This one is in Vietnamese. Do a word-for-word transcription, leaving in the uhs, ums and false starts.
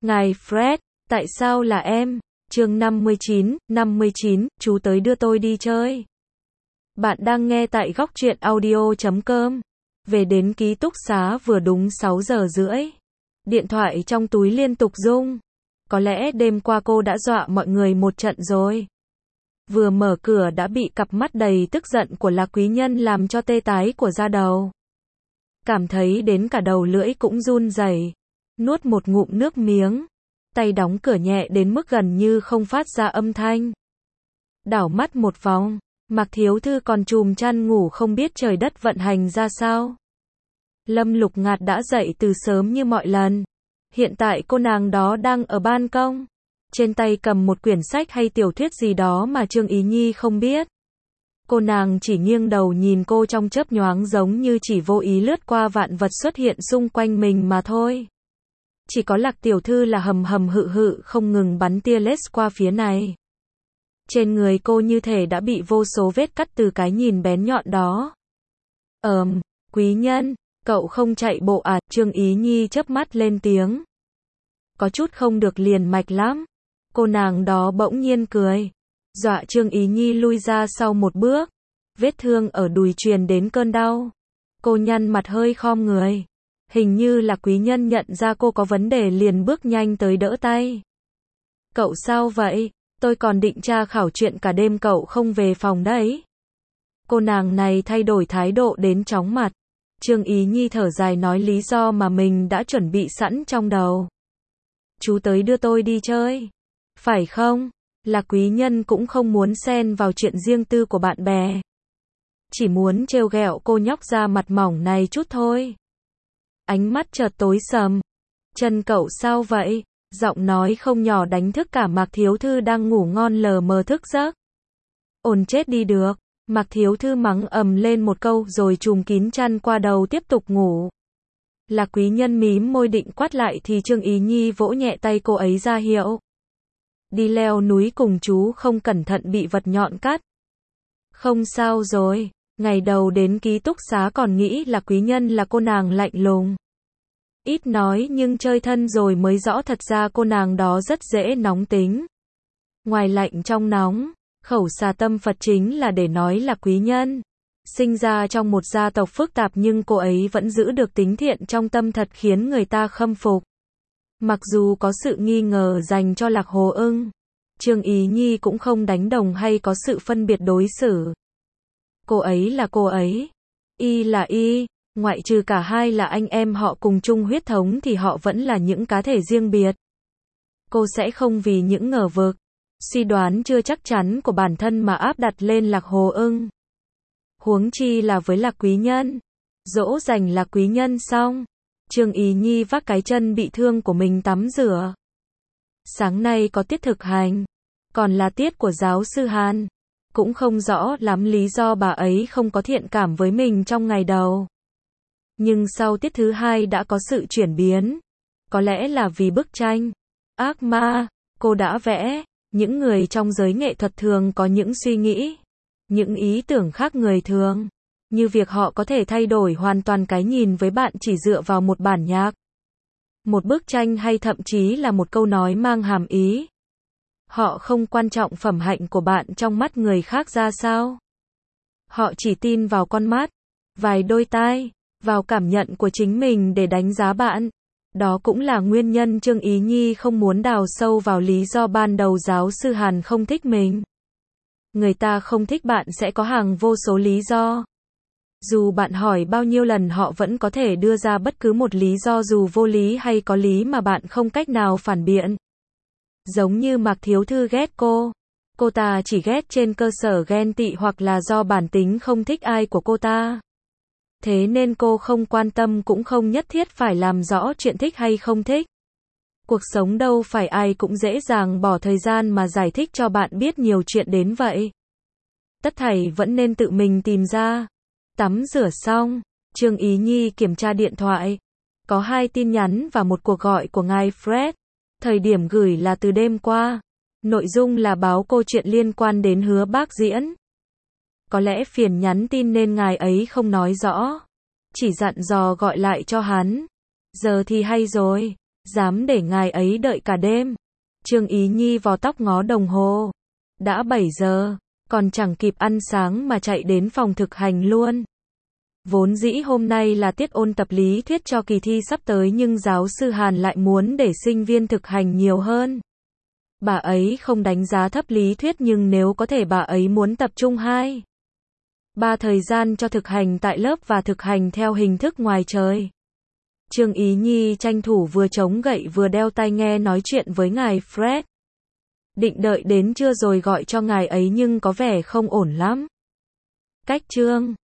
Ngài Fred, tại sao là em? Chương năm mươi chín, năm mươi chín, chú tới đưa tôi đi chơi. Bạn đang nghe tại góc truyện audio chấm com. Về đến ký túc xá vừa đúng sáu giờ rưỡi. Điện thoại trong túi liên tục rung. Có lẽ đêm qua cô đã dọa mọi người một trận rồi. Vừa mở cửa đã bị cặp mắt đầy tức giận của Lạc Quý Nhân làm cho tê tái của da đầu. Cảm thấy đến cả đầu lưỡi cũng run rẩy. Nuốt một ngụm nước miếng. Tay đóng cửa nhẹ đến mức gần như không phát ra âm thanh. Đảo mắt một vòng, Mạc Thiếu Thư còn chùm chăn ngủ không biết trời đất vận hành ra sao. Lâm Lục Ngạt đã dậy từ sớm như mọi lần. Hiện tại cô nàng đó đang ở ban công. Trên tay cầm một quyển sách hay tiểu thuyết gì đó mà Trương Ý Nhi không biết. Cô nàng chỉ nghiêng đầu nhìn cô trong chớp nhoáng giống như chỉ vô ý lướt qua vạn vật xuất hiện xung quanh mình mà thôi. Chỉ có Lạc tiểu thư là hầm hầm hự hự không ngừng bắn tia laser qua phía này. Trên người cô như thể đã bị vô số vết cắt từ cái nhìn bén nhọn đó. Ờm, Quý Nhân, cậu không chạy bộ à? Trương Ý Nhi chớp mắt lên tiếng. Có chút không được liền mạch lắm. Cô nàng đó bỗng nhiên cười. Dọa Trương Ý Nhi lui ra sau một bước. Vết thương ở đùi truyền đến cơn đau. Cô nhăn mặt hơi khom người. Hình như là Quý Nhân nhận ra cô có vấn đề liền bước nhanh tới đỡ tay. Cậu sao vậy? Tôi còn định tra khảo chuyện cả đêm cậu không về phòng đấy. Cô nàng này thay đổi thái độ đến chóng mặt. Trương Ý Nhi thở dài nói lý do mà mình đã chuẩn bị sẵn trong đầu. Chú tới đưa tôi đi chơi. Phải không? Là Quý Nhân cũng không muốn xen vào chuyện riêng tư của bạn bè. Chỉ muốn trêu ghẹo cô nhóc da mặt mỏng này chút thôi. Ánh mắt chợt tối sầm. Chân cậu sao vậy? Giọng nói không nhỏ đánh thức cả Mạc Thiếu Thư đang ngủ ngon lờ mờ thức giấc. Ồn chết đi được. Mạc Thiếu Thư mắng ầm lên một câu rồi trùm kín chăn qua đầu tiếp tục ngủ. Là Quý Nhân mím môi định quát lại thì Trương Ý Nhi vỗ nhẹ tay cô ấy ra hiệu. Đi leo núi cùng chú không cẩn thận bị vật nhọn cắt. Không sao rồi. Ngày đầu đến ký túc xá còn nghĩ là Quý Nhân là cô nàng lạnh lùng. Ít nói nhưng chơi thân rồi mới rõ thật ra cô nàng đó rất dễ nóng tính. Ngoài lạnh trong nóng, khẩu xà tâm Phật chính là để nói là Quý Nhân. Sinh ra trong một gia tộc phức tạp nhưng cô ấy vẫn giữ được tính thiện trong tâm thật khiến người ta khâm phục. Mặc dù có sự nghi ngờ dành cho Lạc Hồ Ưng, Trương Ý Nhi cũng không đánh đồng hay có sự phân biệt đối xử. Cô ấy là cô ấy, y là y, ngoại trừ cả hai là anh em họ cùng chung huyết thống thì họ vẫn là những cá thể riêng biệt. Cô sẽ không vì những ngờ vực, suy đoán chưa chắc chắn của bản thân mà áp đặt lên Lạc Hồ Ưng. Huống chi là với Lạc Quý Nhân. Dỗ dành Lạc Quý Nhân xong, Trương Ý Nhi vác cái chân bị thương của mình tắm rửa. Sáng nay có tiết thực hành, còn là tiết của giáo sư Hàn. Cũng không rõ lắm lý do bà ấy không có thiện cảm với mình trong ngày đầu. Nhưng sau tiết thứ hai đã có sự chuyển biến. Có lẽ là vì bức tranh ác ma cô đã vẽ. Những người trong giới nghệ thuật thường có những suy nghĩ, những ý tưởng khác người thường. Như việc họ có thể thay đổi hoàn toàn cái nhìn với bạn chỉ dựa vào một bản nhạc, một bức tranh hay thậm chí là một câu nói mang hàm ý. Họ không quan trọng phẩm hạnh của bạn trong mắt người khác ra sao. Họ chỉ tin vào con mắt, vài đôi tai, vào cảm nhận của chính mình để đánh giá bạn. Đó cũng là nguyên nhân Trương Ý Nhi không muốn đào sâu vào lý do ban đầu giáo sư Hàn không thích mình. Người ta không thích bạn sẽ có hàng vô số lý do. Dù bạn hỏi bao nhiêu lần họ vẫn có thể đưa ra bất cứ một lý do dù vô lý hay có lý mà bạn không cách nào phản biện. Giống như Mạc Thiếu Thư ghét cô. Cô ta chỉ ghét trên cơ sở ghen tị hoặc là do bản tính không thích ai của cô ta. Thế nên cô không quan tâm cũng không nhất thiết phải làm rõ chuyện thích hay không thích. Cuộc sống đâu phải ai cũng dễ dàng bỏ thời gian mà giải thích cho bạn biết nhiều chuyện đến vậy. Tất thảy vẫn nên tự mình tìm ra. Tắm rửa xong, Trương Ý Nhi kiểm tra điện thoại. Có hai tin nhắn và một cuộc gọi của ngài Fred. Thời điểm gửi là từ đêm qua. Nội dung là báo cô chuyện liên quan đến Hứa Bác Diễn. Có lẽ phiền nhắn tin nên ngài ấy không nói rõ. Chỉ dặn dò gọi lại cho hắn. Giờ thì hay rồi. Dám để ngài ấy đợi cả đêm. Trương Ý Nhi vò tóc ngó đồng hồ. Đã bảy giờ, còn chẳng kịp ăn sáng mà chạy đến phòng thực hành luôn. Vốn dĩ hôm nay là tiết ôn tập lý thuyết cho kỳ thi sắp tới nhưng giáo sư Hàn lại muốn để sinh viên thực hành nhiều hơn. Bà ấy không đánh giá thấp lý thuyết nhưng nếu có thể bà ấy muốn tập trung hai ba thời gian cho thực hành tại lớp và thực hành theo hình thức ngoài trời. Trương Ý Nhi tranh thủ vừa chống gậy vừa đeo tai nghe nói chuyện với ngài Fred. Định đợi đến trưa rồi gọi cho ngài ấy nhưng có vẻ không ổn lắm. Cách Trương